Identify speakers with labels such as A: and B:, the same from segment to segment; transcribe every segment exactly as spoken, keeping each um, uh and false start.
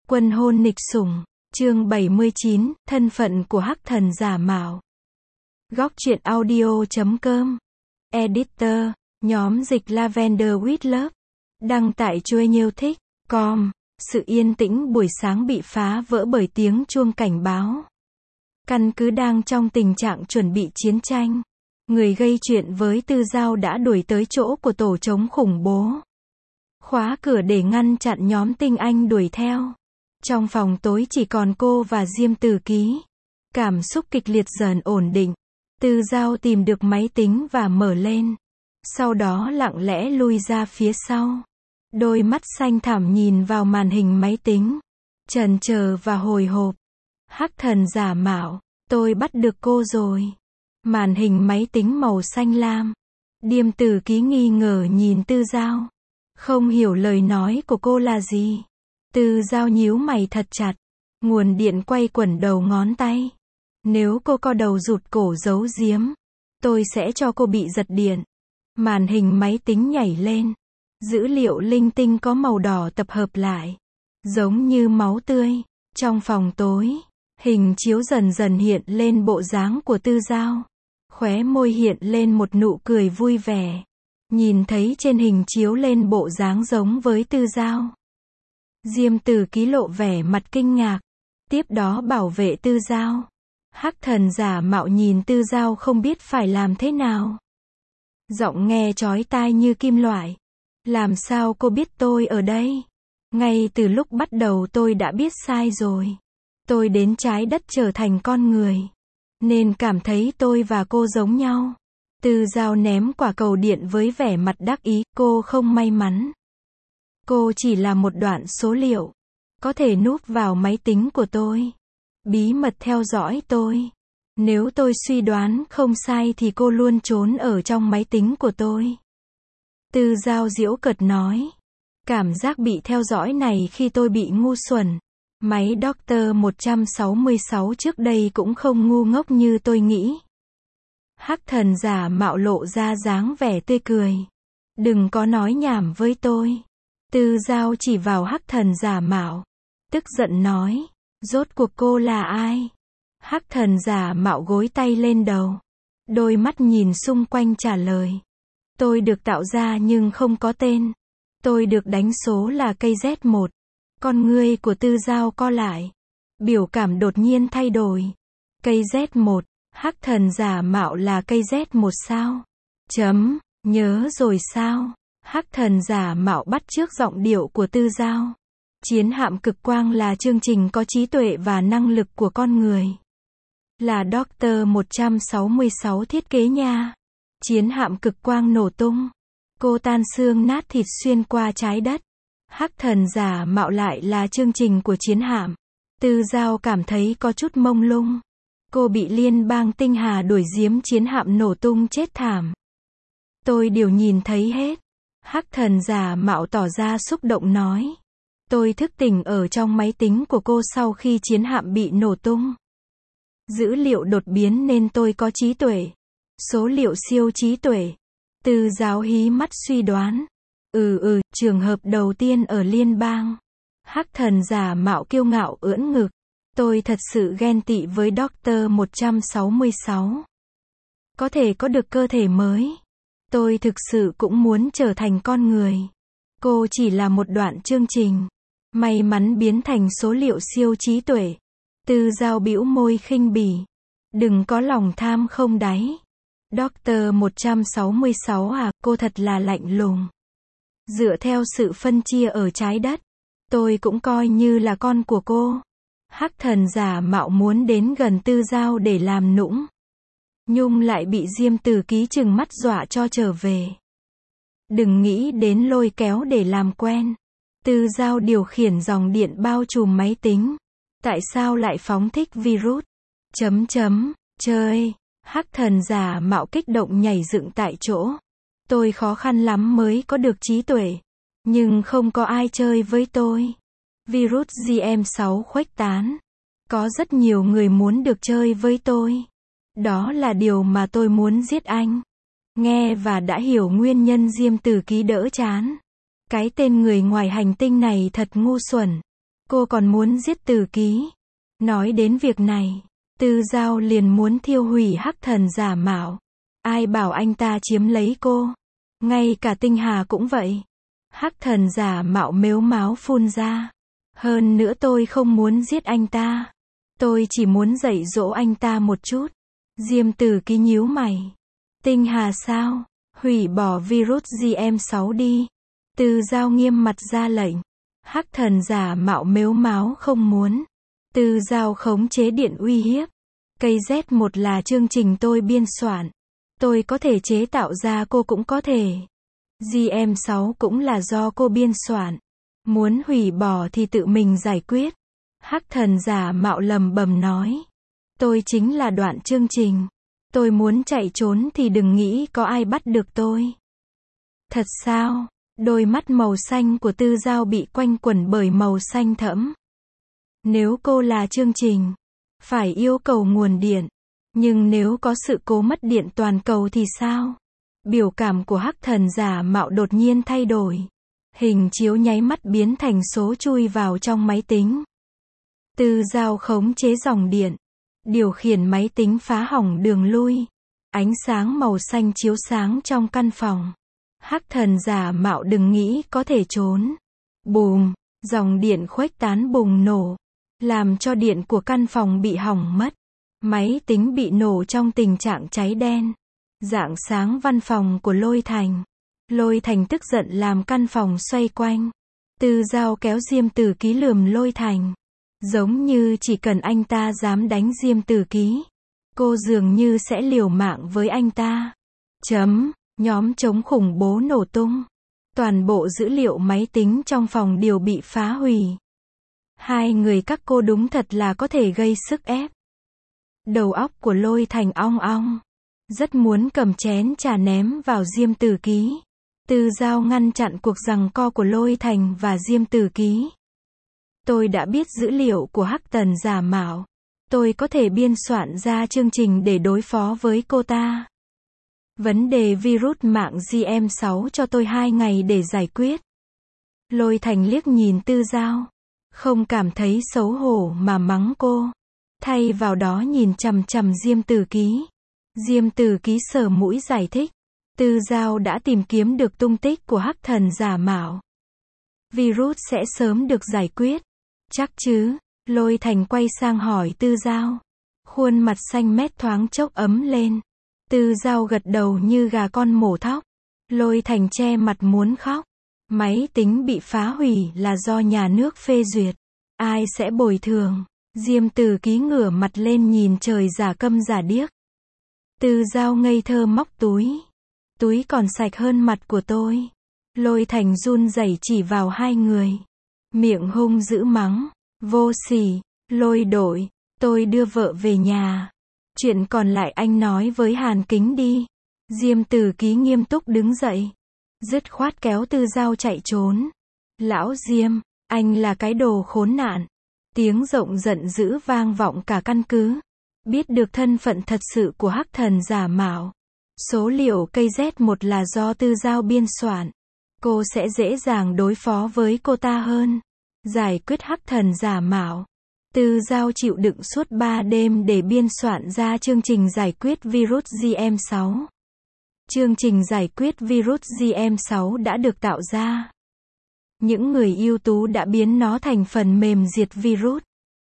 A: Quân hôn nịch sủng, chương bảy mươi chín, thân phận của hắc thần giả mạo. Góc truyện audio chấm com. Editor, nhóm dịch Lavender with Love. Đăng tại chuỗi nhiêu thích, com. Sự yên tĩnh buổi sáng bị phá vỡ bởi tiếng chuông cảnh báo. Căn cứ đang trong tình trạng chuẩn bị chiến tranh. Người gây chuyện với Tư Giao đã đuổi tới chỗ của tổ chống khủng bố. Khóa cửa để ngăn chặn nhóm tinh anh đuổi theo. Trong phòng tối chỉ còn cô và Diêm Tử Ký. Cảm xúc kịch liệt dần ổn định. Tư Giao tìm được máy tính và mở lên. Sau đó lặng lẽ lui ra phía sau. Đôi mắt xanh thẳm nhìn vào màn hình máy tính. Chần chờ và hồi hộp. Hắc thần giả mạo, tôi bắt được cô rồi. Màn hình máy tính màu xanh lam. Diêm Tử Ký nghi ngờ nhìn Tư Giao. Không hiểu lời nói của cô là gì. Tư Giao nhíu mày thật chặt. Nguồn điện quay quẩn đầu ngón tay. Nếu cô co đầu rụt cổ giấu giếm, tôi sẽ cho cô bị giật điện. Màn hình máy tính nhảy lên. Dữ liệu linh tinh có màu đỏ tập hợp lại. Giống như máu tươi. Trong phòng tối, hình chiếu dần dần hiện lên bộ dáng của Tư Giao. Khóe môi hiện lên một nụ cười vui vẻ. Nhìn thấy trên hình chiếu lên bộ dáng giống với Tư Giao. Diêm Tử Ký lộ vẻ mặt kinh ngạc. Tiếp đó bảo vệ Tư Giao. Hắc thần giả mạo nhìn Tư Giao không biết phải làm thế nào. Giọng nghe chói tai như kim loại. Làm sao cô biết tôi ở đây? Ngay từ lúc bắt đầu tôi đã biết sai rồi. Tôi đến trái đất trở thành con người. Nên cảm thấy tôi và cô giống nhau. Tư Giao ném quả cầu điện với vẻ mặt đắc ý. Cô không may mắn. Cô chỉ là một đoạn số liệu. Có thể núp vào máy tính của tôi. Bí mật theo dõi tôi. Nếu tôi suy đoán không sai thì cô luôn trốn ở trong máy tính của tôi. Tư Giao giễu cợt nói. Cảm giác bị theo dõi này khi tôi bị ngu xuẩn. Máy Doctor một trăm sáu mươi sáu trước đây cũng không ngu ngốc như tôi nghĩ. Hắc thần giả mạo lộ ra dáng vẻ tươi cười. Đừng có nói nhảm với tôi. Tư Giao chỉ vào hắc thần giả mạo. Tức giận nói. Rốt cuộc cô là ai? Hắc thần giả mạo gối tay lên đầu. Đôi mắt nhìn xung quanh trả lời. Tôi được tạo ra nhưng không có tên. Tôi được đánh số là cây Z một. Con ngươi của Tư Giao co lại. Biểu cảm đột nhiên thay đổi. Cây Z một. Hắc thần giả mạo là cây Z một sao? Chấm. Nhớ rồi sao? Hắc thần giả mạo bắt chước giọng điệu của Tư Giao. Chiến hạm cực quang là chương trình có trí tuệ và năng lực của con người. Là Doctor một trăm sáu mươi sáu thiết kế nha. Chiến hạm cực quang nổ tung. Cô tan xương nát thịt xuyên qua trái đất. Hắc thần giả mạo lại là chương trình của chiến hạm. Tư Giao cảm thấy có chút mông lung. Cô bị liên bang tinh hà đuổi giếm chiến hạm nổ tung chết thảm. Tôi đều nhìn thấy hết. Hắc thần giả mạo tỏ ra xúc động nói. Tôi thức tỉnh ở trong máy tính của cô sau khi chiến hạm bị nổ tung. Dữ liệu đột biến nên tôi có trí tuệ. Số liệu siêu trí tuệ. Tư Giao hí mắt suy đoán. Ừ ừ, trường hợp đầu tiên ở liên bang. Hắc thần giả mạo kiêu ngạo ưỡn ngực. Tôi thật sự ghen tị với Doctor một trăm sáu mươi sáu. Có thể có được cơ thể mới. Tôi thực sự cũng muốn trở thành con người. Cô chỉ là một đoạn chương trình. May mắn biến thành số liệu siêu trí tuệ. Tư Giao bĩu môi khinh bỉ. Đừng có lòng tham không đáy. Doctor một trăm sáu mươi sáu à, cô thật là lạnh lùng. Dựa theo sự phân chia ở trái đất, tôi cũng coi như là con của cô. Hắc thần giả mạo muốn đến gần Tư Giao để làm nũng. Nhung lại bị Diêm Tử Ký trừng mắt dọa cho trở về. Đừng nghĩ đến lôi kéo để làm quen. Tư Giao điều khiển dòng điện bao trùm máy tính. Tại sao lại phóng thích virus? Chấm chấm, chơi. Hắc thần giả mạo kích động nhảy dựng tại chỗ. Tôi khó khăn lắm mới có được trí tuệ. Nhưng không có ai chơi với tôi. Virus G M sáu khuếch tán. Có rất nhiều người muốn được chơi với tôi. Đó là điều mà tôi muốn giết anh. Nghe và đã hiểu nguyên nhân Diêm Tử Ký đỡ chán. Cái tên người ngoài hành tinh này thật ngu xuẩn. Cô còn muốn giết Từ Ký. Nói đến việc này, Tư Giao liền muốn thiêu hủy hắc thần giả mạo. Ai bảo anh ta chiếm lấy cô? Ngay cả Tinh Hà cũng vậy. Hắc thần giả mạo mếu máo phun ra. Hơn nữa tôi không muốn giết anh ta. Tôi chỉ muốn dạy dỗ anh ta một chút. Diêm Từ Ký nhíu mày. Tinh Hà sao? Hủy bỏ virus G M sáu đi. Tư Giao nghiêm mặt ra lệnh. Hắc thần giả mạo mếu máo không muốn. Tư Giao khống chế điện uy hiếp. Cây Z một là chương trình tôi biên soạn. Tôi có thể chế tạo ra, cô cũng có thể. G M sáu cũng là do cô biên soạn. Muốn hủy bỏ thì tự mình giải quyết. Hắc thần giả mạo lầm bầm nói. Tôi chính là đoạn chương trình. Tôi muốn chạy trốn thì đừng nghĩ có ai bắt được tôi. Thật sao? Đôi mắt màu xanh của Tư Giao bị quanh quẩn bởi màu xanh thẫm. Nếu cô là chương trình, phải yêu cầu nguồn điện. Nhưng nếu có sự cố mất điện toàn cầu thì sao? Biểu cảm của hắc thần giả mạo đột nhiên thay đổi. Hình chiếu nháy mắt biến thành số chui vào trong máy tính. Tư Giao khống chế dòng điện. Điều khiển máy tính phá hỏng đường lui. Ánh sáng màu xanh chiếu sáng trong căn phòng. Hắc thần giả mạo đừng nghĩ có thể trốn. Bùm, dòng điện khuếch tán bùng nổ. Làm cho điện của căn phòng bị hỏng mất. Máy tính bị nổ trong tình trạng cháy đen. Rạng sáng văn phòng của Lôi Thành. Lôi Thành tức giận làm căn phòng xoay quanh. Tư Giao kéo Diêm Từ Ký lườm Lôi Thành. Giống như chỉ cần anh ta dám đánh Diêm Từ Ký, cô dường như sẽ liều mạng với anh ta. Chấm, nhóm chống khủng bố nổ tung. Toàn bộ dữ liệu máy tính trong phòng đều bị phá hủy. Hai người các cô đúng thật là có thể gây sức ép. Đầu óc của Lôi Thành ong ong. Rất muốn cầm chén trà ném vào Diêm Từ Ký. Tư Giao ngăn chặn cuộc giằng co của Lôi Thành và Diêm Từ Ký. Tôi đã biết dữ liệu của hắc thần giả mạo. Tôi có thể biên soạn ra chương trình để đối phó với cô ta. Vấn đề virus mạng G M sáu cho tôi hai ngày để giải quyết. Lôi Thành liếc nhìn Tư Giao. Không cảm thấy xấu hổ mà mắng cô. Thay vào đó nhìn chằm chằm Diêm Từ Ký. Diêm Từ Ký sờ mũi giải thích. Tư Giao đã tìm kiếm được tung tích của hắc thần giả mạo. Virus sẽ sớm được giải quyết. Chắc chứ? Lôi Thành quay sang hỏi Tư Giao. Khuôn mặt xanh mét thoáng chốc ấm lên. Tư Giao gật đầu như gà con mổ thóc. Lôi Thành che mặt muốn khóc. Máy tính bị phá hủy là do nhà nước phê duyệt. Ai sẽ bồi thường? Diêm Từ Ký ngửa mặt lên nhìn trời giả câm giả điếc. Tư Giao ngây thơ móc túi. Túi còn sạch hơn mặt của tôi. Lôi Thành run rẩy chỉ vào hai người. Miệng hung dữ mắng. Vô sỉ, Lôi đội, tôi đưa vợ về nhà. Chuyện còn lại anh nói với Hàn Kính đi. Diêm Từ Ký nghiêm túc đứng dậy. Dứt khoát kéo Tư Giao chạy trốn. Lão Diêm, anh là cái đồ khốn nạn. Tiếng rộng giận dữ vang vọng cả căn cứ. Biết được thân phận thật sự của hắc thần giả mạo. Số liệu cây Z một là do Tư Giao biên soạn. Cô sẽ dễ dàng đối phó với cô ta hơn. Giải quyết hắc thần giả mạo. Tư Giao chịu đựng suốt ba đêm để biên soạn ra chương trình giải quyết virus G M sáu. Chương trình giải quyết virus G M sáu đã được tạo ra. Những người ưu tú đã biến nó thành phần mềm diệt virus.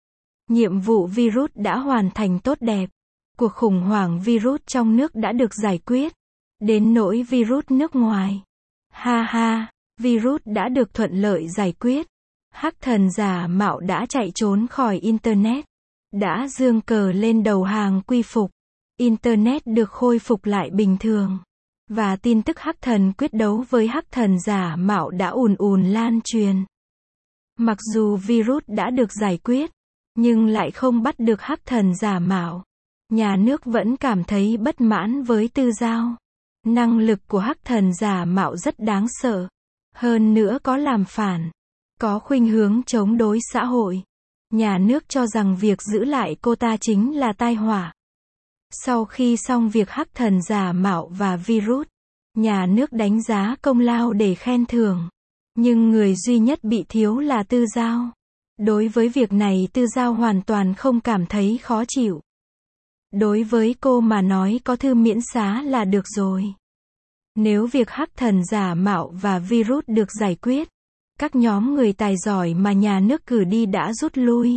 A: Nhiệm vụ virus đã hoàn thành tốt đẹp. Cuộc khủng hoảng virus trong nước đã được giải quyết. Đến nỗi virus nước ngoài. Ha ha, virus đã được thuận lợi giải quyết. Hắc thần giả mạo đã chạy trốn khỏi Internet. Đã giương cờ lên đầu hàng quy phục. Internet được khôi phục lại bình thường. Và tin tức hắc thần quyết đấu với hắc thần giả mạo đã ùn ùn lan truyền. Mặc dù virus đã được giải quyết, nhưng lại không bắt được hắc thần giả mạo. Nhà nước vẫn cảm thấy bất mãn với Tư Giao. Năng lực của hắc thần giả mạo rất đáng sợ. Hơn nữa có làm phản. Có khuynh hướng chống đối xã hội. Nhà nước cho rằng việc giữ lại cô ta chính là tai họa. Sau khi xong việc hắc thần giả mạo và virus, nhà nước đánh giá công lao để khen thưởng. Nhưng người duy nhất bị thiếu là Tư Giao. Đối với việc này Tư Giao hoàn toàn không cảm thấy khó chịu. Đối với cô mà nói có thư miễn xá là được rồi. Nếu việc hắc thần giả mạo và virus được giải quyết, các nhóm người tài giỏi mà nhà nước cử đi đã rút lui.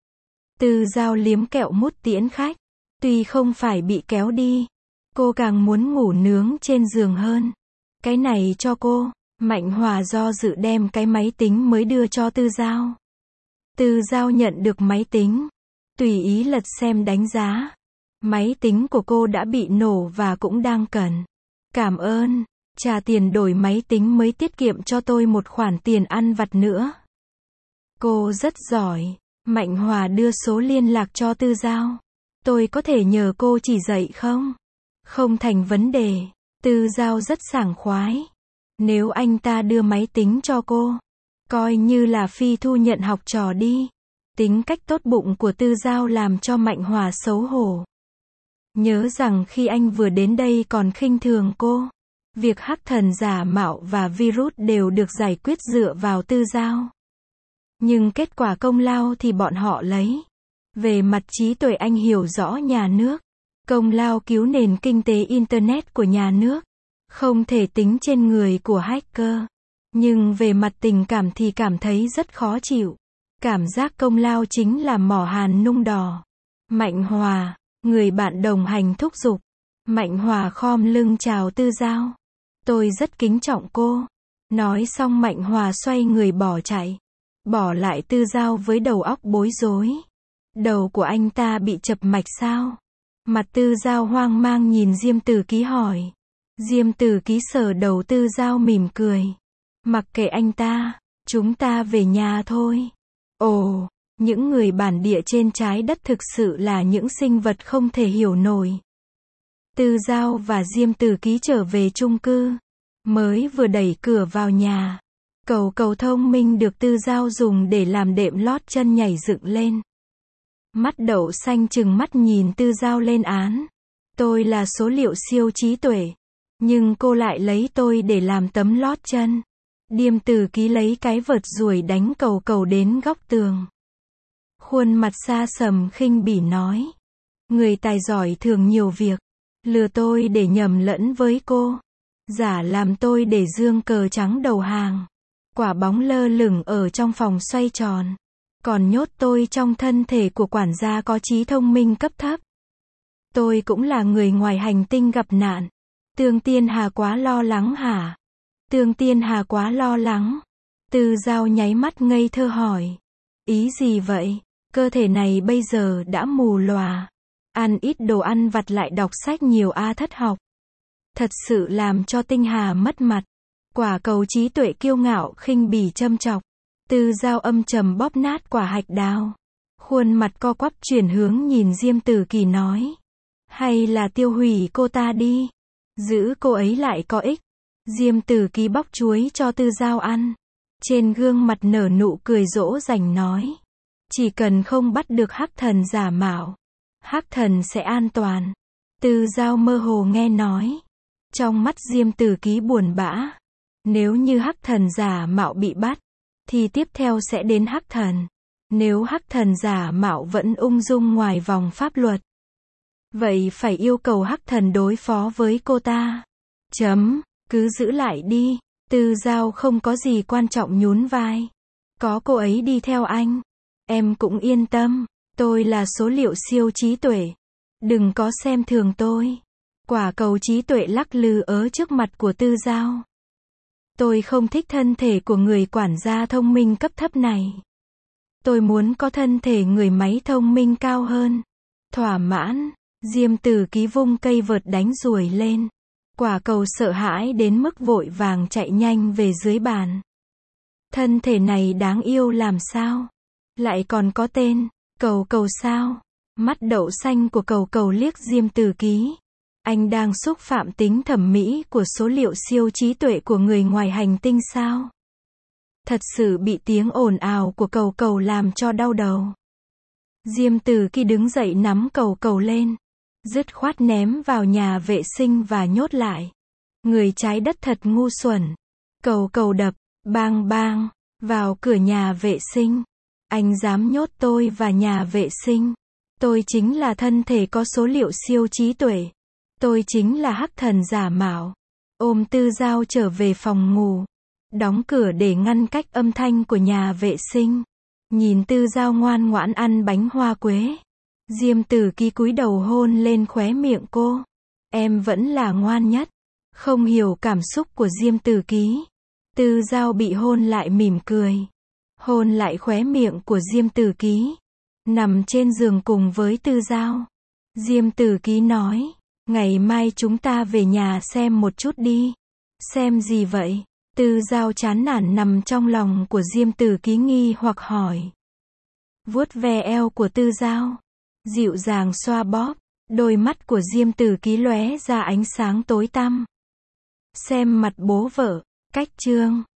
A: Tư Giao liếm kẹo mút tiễn khách. Tuy không phải bị kéo đi, cô càng muốn ngủ nướng trên giường hơn. Cái này cho cô. Mạnh Hòa do dự đem cái máy tính mới đưa cho Tư Giao. Tư Giao nhận được máy tính, tùy ý lật xem đánh giá. Máy tính của cô đã bị nổ và cũng đang cần. Cảm ơn, trả tiền đổi máy tính mới tiết kiệm cho tôi một khoản tiền ăn vặt nữa. Cô rất giỏi. Mạnh Hòa đưa số liên lạc cho Tư Giao. Tôi có thể nhờ cô chỉ dạy không? Không thành vấn đề. Tư Giao rất sảng khoái. Nếu anh ta đưa máy tính cho cô, coi như là phi thu nhận học trò đi. Tính cách tốt bụng của Tư Giao làm cho Mạnh Hòa xấu hổ. Nhớ rằng khi anh vừa đến đây còn khinh thường cô. Việc hắc thần giả mạo và virus đều được giải quyết dựa vào Tư Giao. Nhưng kết quả công lao thì bọn họ lấy. Về mặt trí tuệ anh hiểu rõ nhà nước. Công lao cứu nền kinh tế Internet của nhà nước. Không thể tính trên người của hacker. Nhưng về mặt tình cảm thì cảm thấy rất khó chịu. Cảm giác công lao chính là mỏ hàn nung đỏ. Mạnh Hòa, người bạn đồng hành thúc giục. Mạnh Hòa khom lưng chào Tư Giao. Tôi rất kính trọng cô. Nói xong Mạnh Hòa xoay người bỏ chạy. Bỏ lại Tư Giao với đầu óc bối rối. Đầu của anh ta bị chập mạch sao? Mặt Tư Giao hoang mang nhìn Diêm Tử Ký hỏi. Diêm Tử Ký sờ đầu Tư Giao mỉm cười. Mặc kệ anh ta, chúng ta về nhà thôi. Ồ, những người bản địa trên trái đất thực sự là những sinh vật không thể hiểu nổi. Tư Giao và Diêm Tử Ký trở về chung cư. Mới vừa đẩy cửa vào nhà. Cầu cầu thông minh được Tư Giao dùng để làm đệm lót chân nhảy dựng lên. Mắt đậu xanh trừng mắt nhìn Tư Giao lên án. Tôi là số liệu siêu trí tuệ. Nhưng cô lại lấy tôi để làm tấm lót chân. Diêm Tử Ký lấy cái vợt ruồi đánh cầu cầu đến góc tường. Khuôn mặt xa sầm khinh bỉ nói. Người tài giỏi thường nhiều việc. Lừa tôi để nhầm lẫn với cô. Giả làm tôi để dương cờ trắng đầu hàng. Quả bóng lơ lửng ở trong phòng xoay tròn. Còn nhốt tôi trong thân thể của quản gia có trí thông minh cấp thấp. Tôi cũng là người ngoài hành tinh gặp nạn. Tương Tiên Hà quá lo lắng hả? Tương Tiên Hà quá lo lắng. Tư Giao nháy mắt ngây thơ hỏi. Ý gì vậy? Cơ thể này bây giờ đã mù lòa. Ăn ít đồ ăn vặt lại đọc sách nhiều a thất học. Thật sự làm cho Tinh Hà mất mặt. Quả cầu trí tuệ kiêu ngạo khinh bỉ châm chọc. Tư Giao âm trầm bóp nát quả hạch đào. Khuôn mặt co quắp chuyển hướng nhìn Diêm Tử Ký nói. Hay là tiêu hủy cô ta đi. Giữ cô ấy lại có ích. Diêm Tử Ký bóc chuối cho Tư Giao ăn. Trên gương mặt nở nụ cười dỗ dành nói. Chỉ cần không bắt được hắc thần giả mạo, hắc thần sẽ an toàn. Tư Giao mơ hồ nghe nói. Trong mắt Diêm Tử Ký buồn bã. Nếu như hắc thần giả mạo bị bắt, thì tiếp theo sẽ đến hắc thần. Nếu hắc thần giả mạo vẫn ung dung ngoài vòng pháp luật, vậy phải yêu cầu hắc thần đối phó với cô ta. Chấm, cứ giữ lại đi. Tư Giao không có gì quan trọng nhún vai. Có cô ấy đi theo anh, em cũng yên tâm. Tôi là số liệu siêu trí tuệ. Đừng có xem thường tôi. Quả cầu trí tuệ lắc lư ở trước mặt của Tư Giao. Tôi không thích thân thể của người quản gia thông minh cấp thấp này. Tôi muốn có thân thể người máy thông minh cao hơn. Thỏa mãn, Diêm Tử Ký vung cây vợt đánh ruồi lên. Quả cầu sợ hãi đến mức vội vàng chạy nhanh về dưới bàn. Thân thể này đáng yêu làm sao? Lại còn có tên, cầu cầu sao? Mắt đậu xanh của cầu cầu liếc Diêm Tử Ký. Anh đang xúc phạm tính thẩm mỹ của số liệu siêu trí tuệ của người ngoài hành tinh sao? Thật sự bị tiếng ồn ào của cầu cầu làm cho đau đầu. Diêm Tử Ký đứng dậy nắm cầu cầu lên. Dứt khoát ném vào nhà vệ sinh và nhốt lại. Người trái đất thật ngu xuẩn. Cầu cầu đập, bang bang, vào cửa nhà vệ sinh. Anh dám nhốt tôi và nhà vệ sinh. Tôi chính là thân thể có số liệu siêu trí tuệ. Tôi chính là hắc thần giả mạo. Ôm Tư Dao trở về phòng ngủ. Đóng cửa để ngăn cách âm thanh của nhà vệ sinh. Nhìn Tư Dao ngoan ngoãn ăn bánh hoa quế. Diêm Tử Ký cúi đầu hôn lên khóe miệng cô. Em vẫn là ngoan nhất. Không hiểu cảm xúc của Diêm Tử Ký. Tư Dao bị hôn lại mỉm cười. Hôn lại khóe miệng của Diêm Tử Ký. Nằm trên giường cùng với Tư Dao. Diêm Tử Ký nói. Ngày mai chúng ta về nhà xem một chút đi. Xem gì vậy? Tư Dao chán nản nằm trong lòng của Diêm Tử Ký nghi hoặc hỏi. Vuốt ve eo của Tư Dao. Dịu dàng xoa bóp. Đôi mắt của Diêm Tử Ký lóe ra ánh sáng tối tăm. Xem mặt bố vợ. Cách chương